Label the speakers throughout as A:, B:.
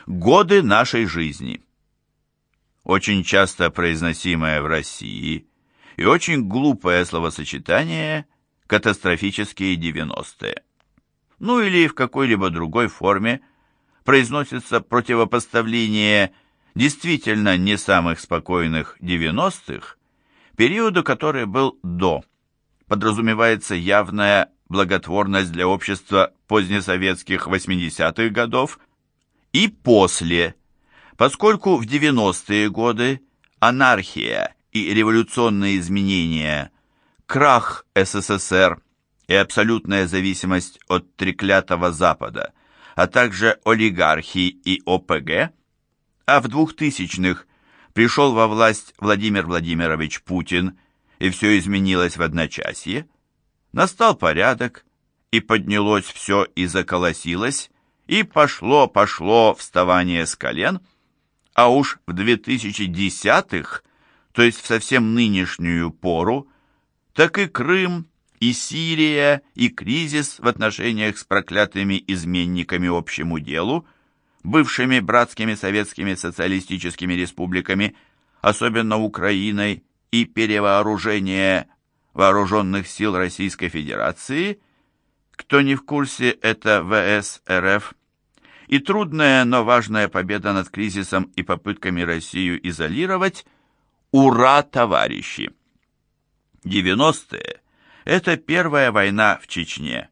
A: Годы нашей жизни. Очень часто произносимое в России и очень глупое словосочетание «катастрофические 90-е». Ну или в какой-либо другой форме произносится противопоставление действительно не самых спокойных 90-х, периоду, который был до. Подразумевается явная благотворность для общества позднесоветских 80-х годов и после, поскольку в 90-е годы анархия и революционные изменения, крах СССР и абсолютная зависимость от треклятого Запада, а также олигархии и ОПГ, а в 2000-х пришел во власть Владимир Владимирович Путин, и все изменилось в одночасье, настал порядок, и поднялось все и заколосилось, и пошло вставание с колен, а уж в 2010-х, то есть в совсем нынешнюю пору, так и Крым, и Сирия, и кризис в отношениях с проклятыми изменниками общему делу, бывшими братскими советскими социалистическими республиками, особенно Украиной, и перевооружение вооруженных сил Российской Федерации, кто не в курсе, это ВС РФ, и трудная, но важная победа над кризисом и попытками Россию изолировать. Ура, товарищи! 90-е – это первая война в Чечне.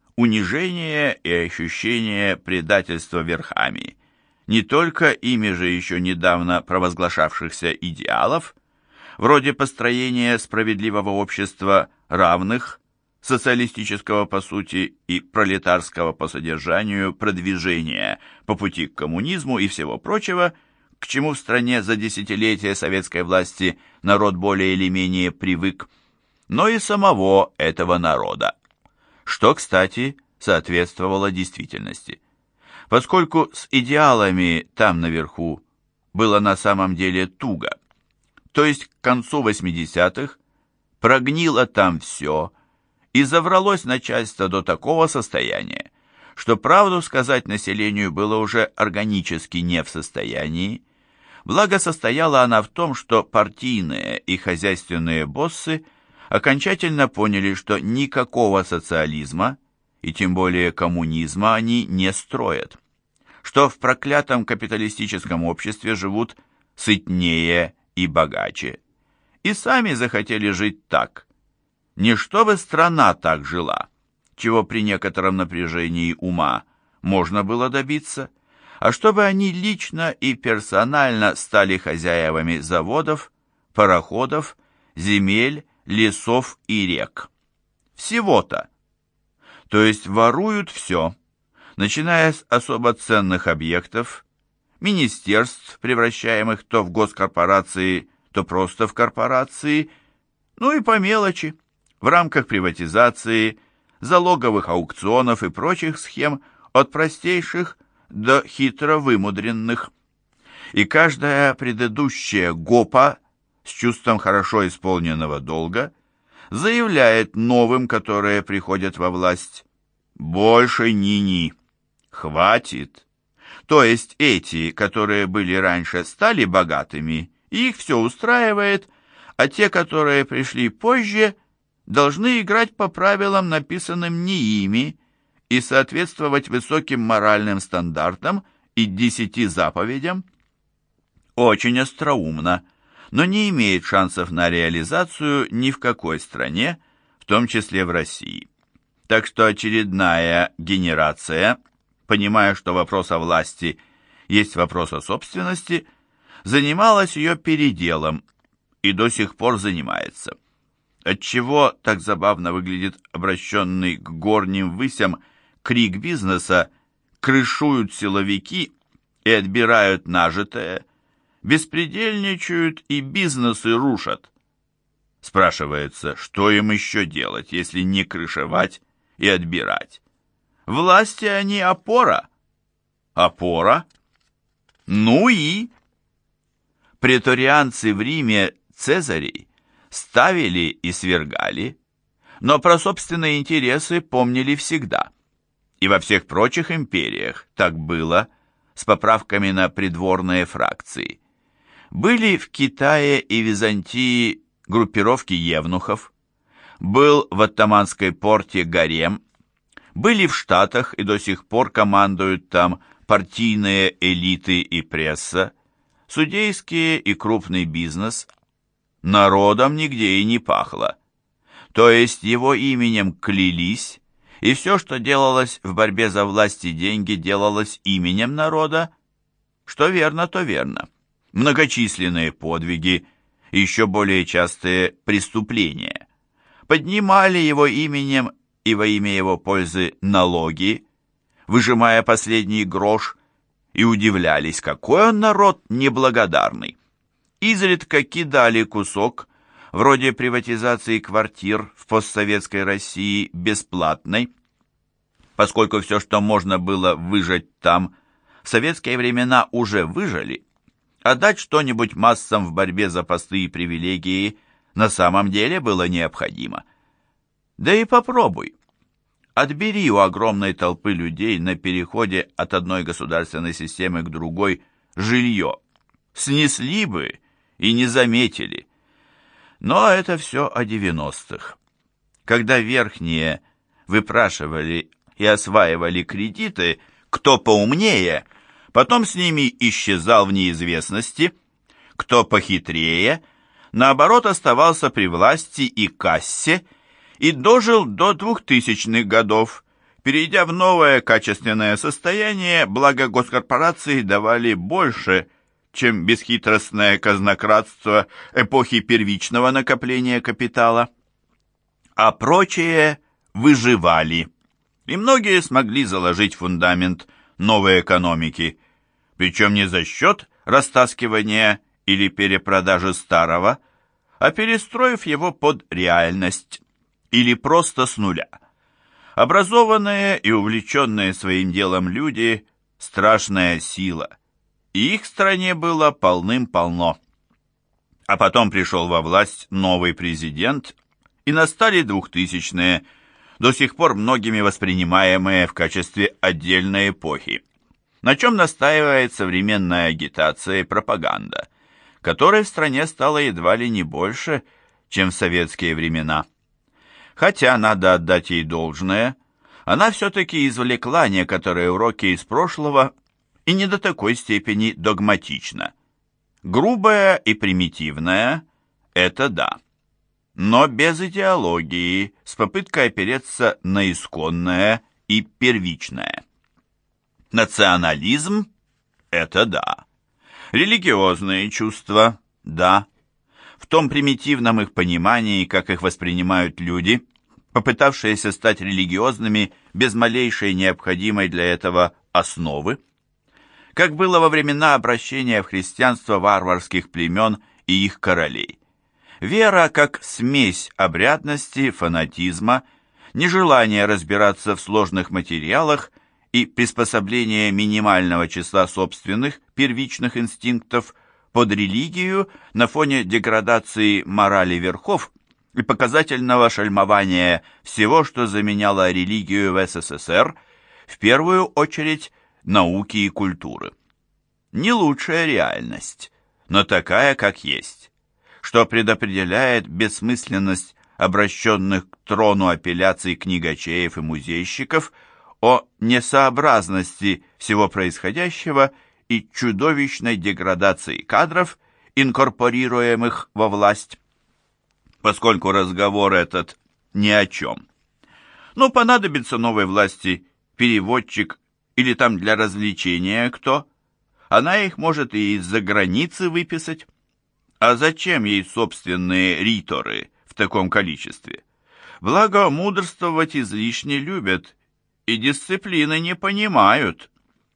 A: Унижение и ощущение предательства верхами, не только ими же еще недавно провозглашавшихся идеалов, вроде построения справедливого общества равных, социалистического по сути и пролетарского по содержанию продвижения по пути к коммунизму и всего прочего, к чему в стране за десятилетия советской власти народ более или менее привык, но и самого этого народа, что, кстати, соответствовало действительности. Поскольку с идеалами там наверху было на самом деле туго, то есть к концу 80-х прогнило там все и завралось начальство до такого состояния, что правду сказать населению было уже органически не в состоянии. Благо состояла она в том, что партийные и хозяйственные боссы окончательно поняли, что никакого социализма и тем более коммунизма они не строят, что в проклятом капиталистическом обществе живут сытнее и богаче, и сами захотели жить так. Не чтобы страна так жила, чего при некотором напряжении ума можно было добиться, а чтобы они лично и персонально стали хозяевами заводов, пароходов, земель, лесов и рек. Всего-то. То есть воруют все, начиная с особо ценных объектов, министерств, превращаемых то в госкорпорации, то просто в корпорации, ну и по мелочи, в рамках приватизации, залоговых аукционов и прочих схем от простейших до хитро вымудренных. И каждая предыдущая ГОПа с чувством хорошо исполненного долга заявляет новым, которые приходят во власть: больше ни-ни, хватит. То есть эти, которые были раньше, стали богатыми, и их все устраивает, а те, которые пришли позже, должны играть по правилам, написанным не ими, и соответствовать высоким моральным стандартам и 10 заповедям. Очень остроумно, но не имеет шансов на реализацию ни в какой стране, в том числе в России. Так что очередная генерация, понимая, что вопрос о власти есть вопрос о собственности, занималась ее переделом и до сих пор занимается. Отчего так забавно выглядит обращенный к горним высям крик бизнеса: крышуют силовики и отбирают нажитое, беспредельничают и бизнесы рушат. Спрашивается, что им еще делать, если не крышевать и отбирать? Власти они опора. Опора? Ну и? Преторианцы в Риме Цезарей ставили и свергали, но про собственные интересы помнили всегда. И во всех прочих империях так было с поправками на придворные фракции. Были в Китае и Византии группировки евнухов, был в оттоманской порте гарем, были в Штатах и до сих пор командуют там партийные элиты и пресса, судейские и крупный бизнес. Народом нигде и не пахло. То есть его именем клялись, и все, что делалось в борьбе за власть и деньги, делалось именем народа. Что верно, то верно. Многочисленные подвиги, еще более частые преступления. Поднимали его именем и во имя его пользы налоги, выжимая последний грош, и удивлялись, какой он народ неблагодарный. Изредка кидали кусок, вроде приватизации квартир в постсоветской России бесплатной, поскольку все, что можно было выжать там, в советские времена уже выжали, а дать что-нибудь массам в борьбе за посты и привилегии на самом деле было необходимо. Да и попробуй. Отбери у огромной толпы людей на переходе от одной государственной системы к другой жилье. Снесли бы и не заметили. Но это все о 90-х. Когда верхние выпрашивали и осваивали кредиты, кто поумнее, потом с ними исчезал в неизвестности, кто похитрее, наоборот, оставался при власти и кассе и дожил до 2000-х годов, перейдя в новое качественное состояние, благо госкорпорации давали больше, чем бесхитростное казнократство эпохи первичного накопления капитала. А прочие выживали, и многие смогли заложить фундамент новой экономики, причем не за счет растаскивания или перепродажи старого, а перестроив его под реальность, или просто с нуля. Образованные и увлеченные своим делом люди – страшная сила, и их в стране было полным-полно. А потом пришел во власть новый президент, и настали 2000-е, до сих пор многими воспринимаемые в качестве отдельной эпохи, на чем настаивает современная агитация и пропаганда, которой в стране стало едва ли не больше, чем в советские времена. Хотя, надо отдать ей должное, она все-таки извлекла некоторые уроки из прошлого и не до такой степени догматично. Грубая и примитивная – это да, но без идеологии, с попыткой опереться на исконное и первичное. Национализм – это да. Религиозные чувства – да. В том примитивном их понимании, как их воспринимают люди, попытавшиеся стать религиозными без малейшей необходимой для этого основы, как было во времена обращения в христианство варварских племен и их королей. Вера как смесь обрядности, фанатизма, нежелание разбираться в сложных материалах и приспособление минимального числа собственных первичных инстинктов под религию на фоне деградации морали верхов и показательного шельмования всего, что заменяло религию в СССР, в первую очередь науки и культуры. Не лучшая реальность, но такая, как есть, что предопределяет бессмысленность обращенных к трону апелляций книгачеев и музейщиков о несообразности всего происходящего и чудовищной деградации кадров, инкорпорируемых во власть. Поскольку разговор этот ни о чем. Ну, понадобится новой власти переводчик или там для развлечения кто, она их может и из-за границы выписать. А зачем ей собственные риторы в таком количестве? Благо, мудрствовать излишне любят и дисциплины не понимают.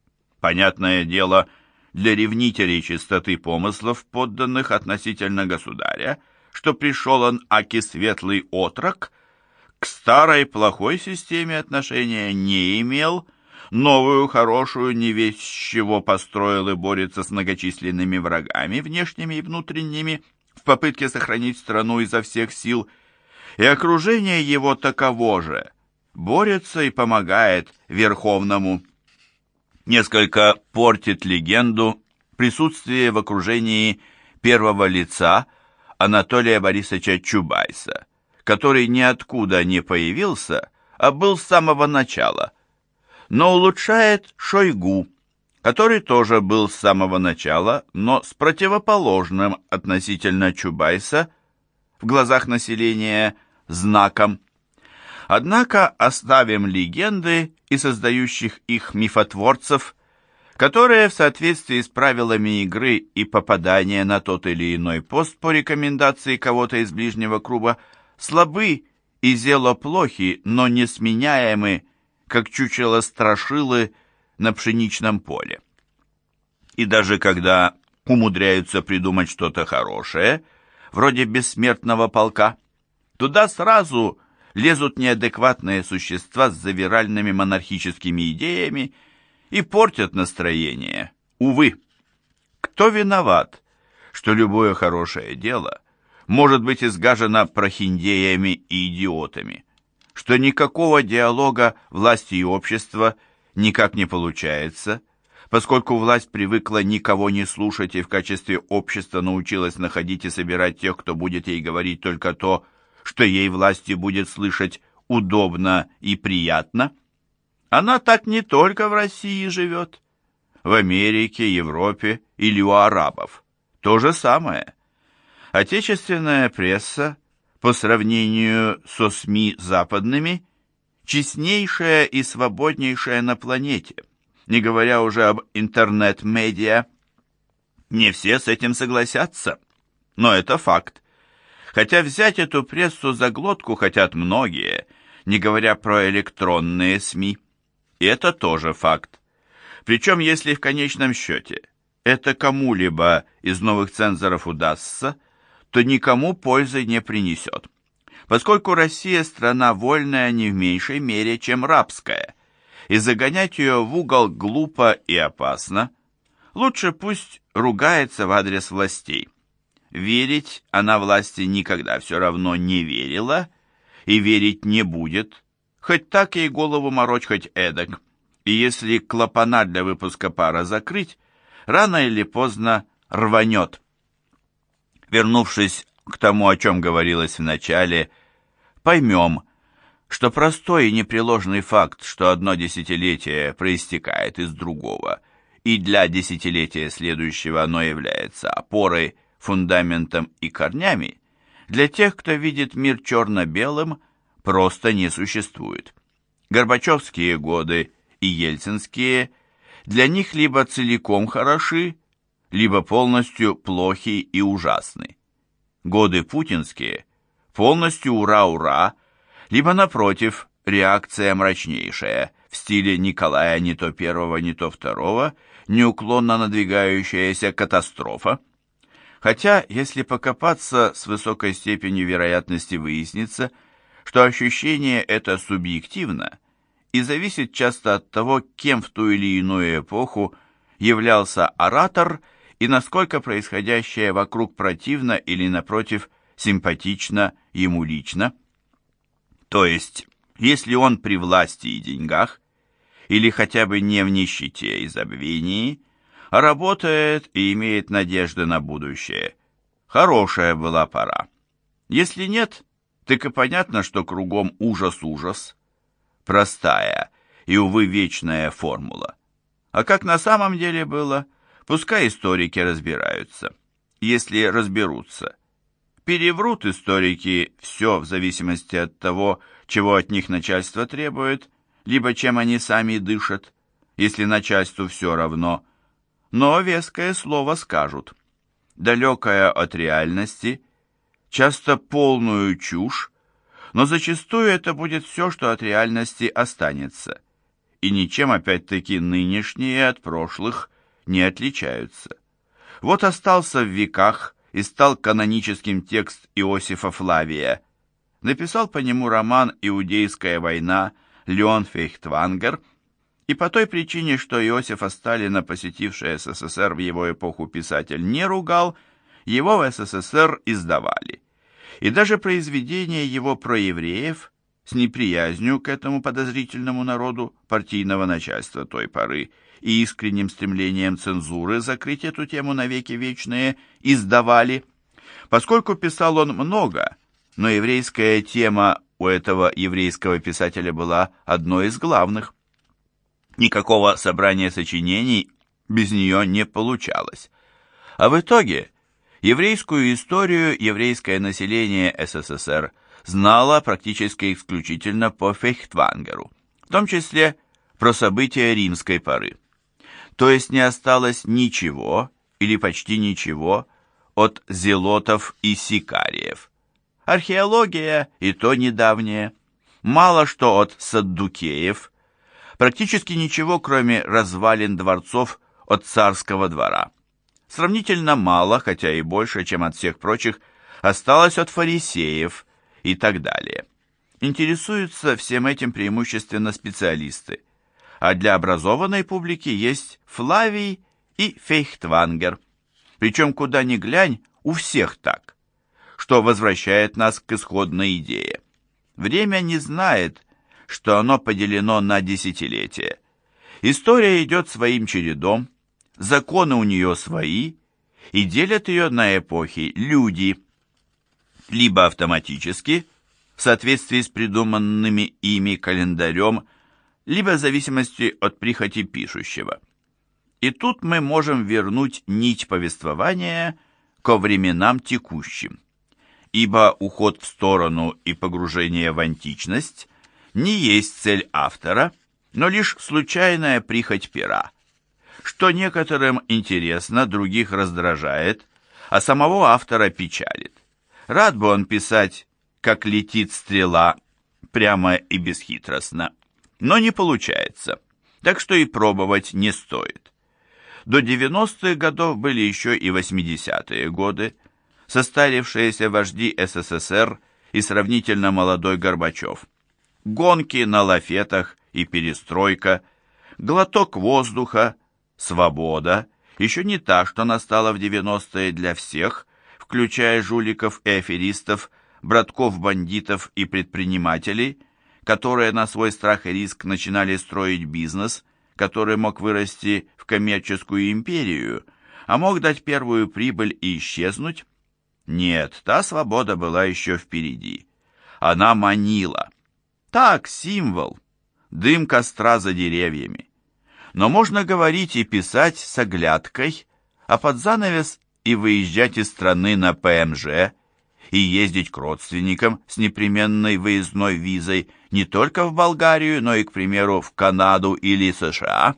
A: Понятное дело, для ревнителей чистоты помыслов, подданных относительно государя, что пришел он аки светлый отрок, к старой плохой системе отношения не имел, новую хорошую не весть с чего построил и борется с многочисленными врагами, внешними и внутренними, в попытке сохранить страну изо всех сил, и окружение его таково же, борется и помогает Верховному. Несколько портит легенду присутствие в окружении первого лица Анатолия Борисовича Чубайса, который ниоткуда не появился, а был с самого начала. Но улучшает Шойгу, который тоже был с самого начала, но с противоположным относительно Чубайса в глазах населения знаком. Однако оставим легенды и создающих их мифотворцев, которые в соответствии с правилами игры и попадания на тот или иной пост по рекомендации кого-то из ближнего круга слабы и зело плохи, но несменяемы, как чучело страшилы на пшеничном поле. И даже когда умудряются придумать что-то хорошее, вроде бессмертного полка, туда сразу лезут неадекватные существа с завиральными монархическими идеями и портят настроение. Увы, кто виноват, что любое хорошее дело может быть изгажено прохиндеями и идиотами, что никакого диалога власти и общества никак не получается, поскольку власть привыкла никого не слушать и в качестве общества научилась находить и собирать тех, кто будет ей говорить только то, что ей власти будет слышать удобно и приятно. Она так не только в России живет. В Америке, Европе или у арабов. То же самое. Отечественная пресса, по сравнению со СМИ западными, честнейшая и свободнейшая на планете, не говоря уже об интернет-медиа. Не все с этим согласятся, но это факт. Хотя взять эту прессу за глотку хотят многие, не говоря про электронные СМИ. И это тоже факт. Причем, если в конечном счете это кому-либо из новых цензоров удастся, то никому пользы не принесет. Поскольку Россия страна вольная не в меньшей мере, чем рабская, и загонять ее в угол глупо и опасно, лучше пусть ругается в адрес властей. Верить она власти никогда все равно не верила и верить не будет, хоть так ей голову морочь, хоть эдак. И если клапана для выпуска пара закрыть, рано или поздно рванет. Вернувшись к тому, о чем говорилось в начале, поймем, что простой и непреложный факт, что одно десятилетие проистекает из другого, и для десятилетия следующего оно является опорой, фундаментом и корнями, для тех, кто видит мир черно-белым, просто не существует. Горбачевские годы и ельцинские для них либо целиком хороши, либо полностью плохи и ужасны. Годы путинские полностью ура-ура, либо, напротив, реакция мрачнейшая, в стиле Николая не то первого, не то второго, неуклонно надвигающаяся катастрофа. Хотя, если покопаться, с высокой степенью вероятности выяснится, что ощущение это субъективно и зависит часто от того, кем в ту или иную эпоху являлся оратор и насколько происходящее вокруг противно или, напротив, симпатично ему лично. То есть, если он при власти и деньгах, или хотя бы не в нищете и забвении, а работает и имеет надежды на будущее, хорошая была пора. Если нет, так и понятно, что кругом ужас-ужас. Простая и, увы, вечная формула. А как на самом деле было, пускай историки разбираются, если разберутся. Переврут историки все в зависимости от того, чего от них начальство требует, либо чем они сами дышат, если начальству все равно. Но веское слово скажут. Далекое от реальности, часто полную чушь, но зачастую это будет все, что от реальности останется. И ничем, опять-таки, нынешние от прошлых не отличаются. Вот остался в веках и стал каноническим текст Иосифа Флавия. Написал по нему роман «Иудейская война» Леон Фейхтвангер, и по той причине, что Иосифа Сталина, посетивший СССР в его эпоху, писатель не ругал, его в СССР издавали. И даже произведения его про евреев с неприязнью к этому подозрительному народу партийного начальства той поры и искренним стремлением цензуры закрыть эту тему навеки вечные, издавали. Поскольку писал он много, но еврейская тема у этого еврейского писателя была одной из главных. Никакого собрания сочинений без нее не получалось. А в итоге еврейскую историю еврейское население СССР знало практически исключительно по Фейхтвангеру, в том числе про события римской поры. То есть не осталось ничего или почти ничего от зелотов и сикариев. Археология и то недавняя. Мало что от саддукеев. Практически ничего, кроме развалин дворцов от царского двора. Сравнительно мало, хотя и больше, чем от всех прочих, осталось от фарисеев и так далее. Интересуются всем этим преимущественно специалисты. А для образованной публики есть Флавий и Фейхтвангер. Причем куда ни глянь, у всех так. Что возвращает нас к исходной идее. Время не знает, что оно поделено на десятилетия. История идет своим чередом, законы у нее свои, и делят ее на эпохи люди, либо автоматически, в соответствии с придуманными ими календарем, либо в зависимости от прихоти пишущего. И тут мы можем вернуть нить повествования ко временам текущим, ибо уход в сторону и погружение в античность не есть цель автора, но лишь случайная прихоть пера, что некоторым интересно, других раздражает, а самого автора печалит. Рад бы он писать, как летит стрела, прямо и бесхитростно, но не получается, так что и пробовать не стоит. До 90-х годов были еще и 80-е годы, состарившиеся вожди СССР и сравнительно молодой Горбачев. Гонки на лафетах и перестройка, глоток воздуха, свобода, еще не та, что настала в 90-е для всех, включая жуликов и аферистов, братков-бандитов и предпринимателей, которые на свой страх и риск начинали строить бизнес, который мог вырасти в коммерческую империю, а мог дать первую прибыль и исчезнуть. Нет, та свобода была еще впереди. Она манила. Так, символ. Дым костра за деревьями. Но можно говорить и писать с оглядкой, а под занавес и выезжать из страны на ПМЖ, и ездить к родственникам с непременной выездной визой не только в Болгарию, но и, к примеру, в Канаду или США.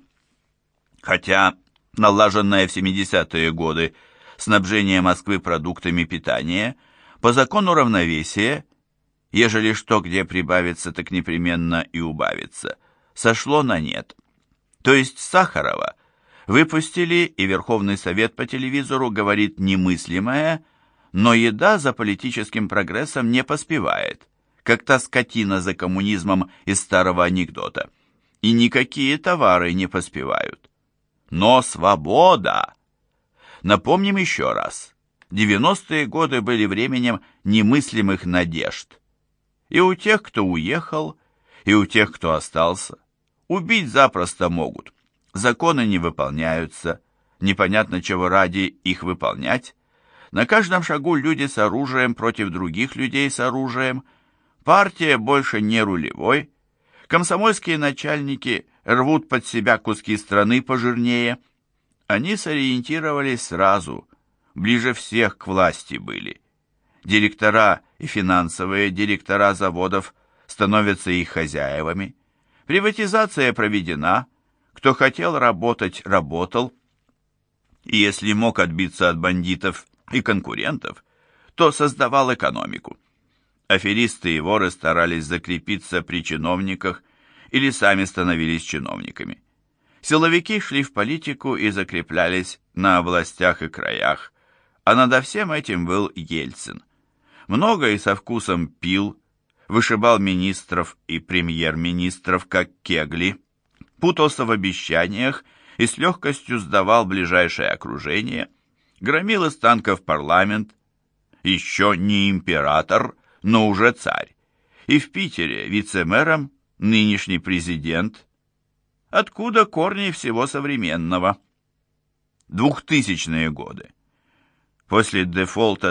A: Хотя налаженное в 70-е годы снабжение Москвы продуктами питания по закону равновесия, ежели что где прибавится, так непременно и убавится, сошло на нет. То есть Сахарова выпустили, и Верховный Совет по телевизору говорит немыслимое, но еда за политическим прогрессом не поспевает, как та скотина за коммунизмом из старого анекдота. И никакие товары не поспевают. Но свобода! Напомним еще раз, 90-е годы были временем немыслимых надежд. И у тех, кто уехал, и у тех, кто остался. Убить запросто могут. Законы не выполняются, непонятно чего ради их выполнять. На каждом шагу люди с оружием против других людей с оружием. Партия больше не рулевой. Комсомольские начальники рвут под себя куски страны пожирнее. Они сориентировались сразу, ближе всех к власти были. Директора и финансовые директора заводов становятся их хозяевами. Приватизация проведена. Кто хотел работать, работал. И если мог отбиться от бандитов и конкурентов, то создавал экономику. Аферисты и воры старались закрепиться при чиновниках или сами становились чиновниками. Силовики шли в политику и закреплялись на областях и краях, а над всем этим был Ельцин. Много и со вкусом пил, вышибал министров и премьер-министров, как кегли, путался в обещаниях и с легкостью сдавал ближайшее окружение, громил из танков парламент, еще не император, но уже царь, и в Питере вице-мэром нынешний президент. откуда корни всего современного. 2000-е годы. После дефолта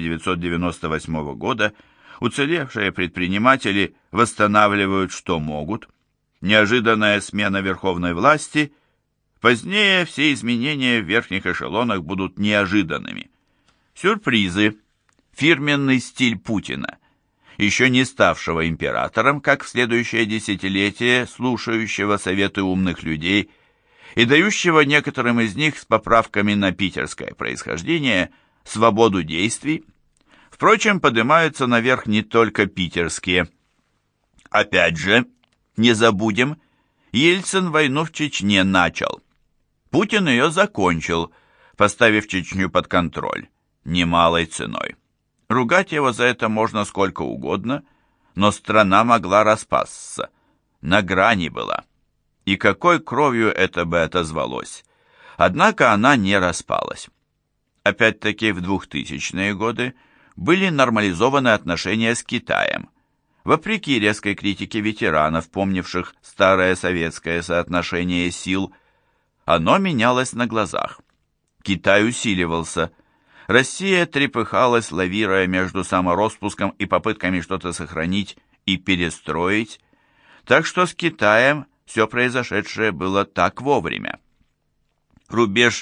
A: 1998 года уцелевшие предприниматели восстанавливают, что могут. Неожиданная смена верховной власти. Позднее все изменения в верхних эшелонах будут неожиданными. Сюрпризы. Фирменный стиль Путина, еще не ставшего императором, как в следующее десятилетие, слушающего советы умных людей и дающего некоторым из них с поправками на питерское происхождение свободу действий. Впрочем, поднимаются наверх не только питерские. Опять же, не забудем, Ельцин войну в Чечне начал. Путин ее закончил, поставив Чечню под контроль, немалой ценой. Ругать его за это можно сколько угодно, но страна могла распасться. На грани была. И какой кровью это бы отозвалось. Однако она не распалась. Опять-таки в 2000-е годы были нормализованы отношения с Китаем. Вопреки резкой критике ветеранов, помнивших старое советское соотношение сил, оно менялось на глазах. Китай усиливался. Россия трепыхалась, лавируя между самороспуском и попытками что-то сохранить и перестроить. Так что с Китаем все произошедшее было так вовремя. Рубеж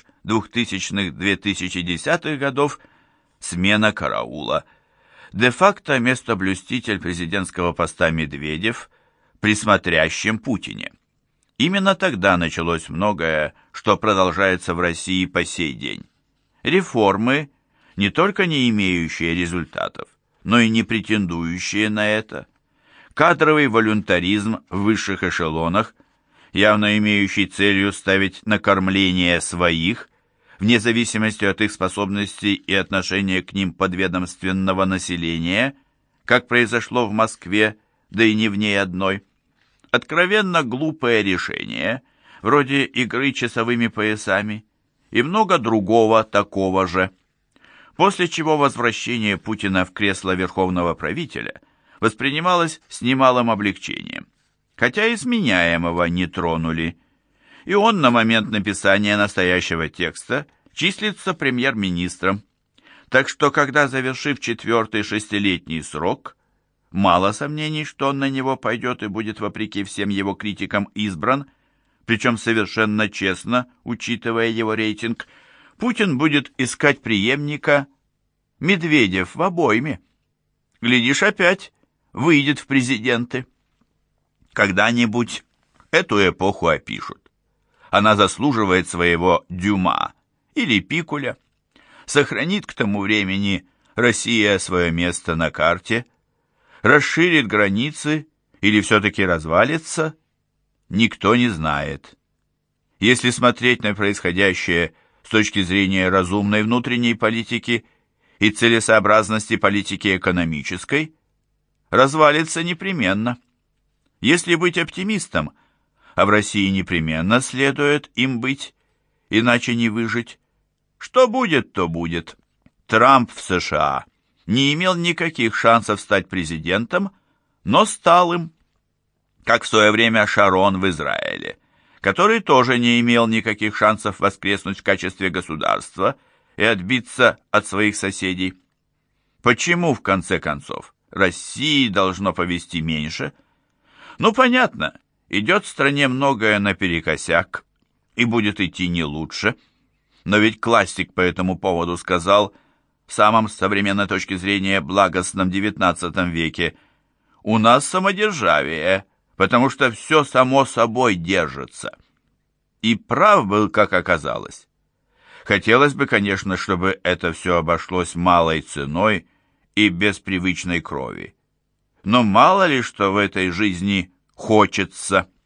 A: 2000-2010-х годов – смена караула. Де-факто местоблюститель президентского поста Медведев при смотрящем Путине. Именно тогда началось многое, что продолжается в России по сей день. Реформы, не только не имеющие результатов, но и не претендующие на это. Кадровый волюнтаризм в высших эшелонах, явно имеющий целью ставить на кормление своих, вне зависимости от их способностей и отношения к ним подведомственного населения, как произошло в Москве, да и не в ней одной. Откровенно глупое решение, вроде игры часовыми поясами, и много другого такого же. После чего возвращение Путина в кресло верховного правителя воспринималось с немалым облегчением, хотя и сменяемого не тронули. И он на момент написания настоящего текста числится премьер-министром. Так что, когда, завершив 4-й шестилетний срок, мало сомнений, что он на него пойдет и будет, вопреки всем его критикам, избран, причем совершенно честно, учитывая его рейтинг, Путин будет искать преемника. Медведев в обойме. Глядишь, опять выйдет в президенты. Когда-нибудь эту эпоху опишут. Она заслуживает своего Дюма или Пикуля. Сохранит к тому времени Россия свое место на карте, расширит границы или все-таки развалится, никто не знает. Если смотреть на происходящее с точки зрения разумной внутренней политики и целесообразности политики экономической, развалится непременно. Если быть оптимистом, а в России непременно следует им быть, иначе не выжить, что будет, то будет. Трамп в США не имел никаких шансов стать президентом, но стал им, как в свое время Шарон в Израиле, который тоже не имел никаких шансов воскреснуть в качестве государства и отбиться от своих соседей. Почему, в конце концов, России должно повести меньше? Ну, понятно, идет в стране многое наперекосяк, и будет идти не лучше. Но ведь классик по этому поводу сказал в самом, с современной точки зрения, благостном XIX веке: «У нас самодержавие, потому что все само собой держится». И прав был, как оказалось. Хотелось бы, конечно, чтобы это все обошлось малой ценой и без привычной крови. Но мало ли что в этой жизни хочется.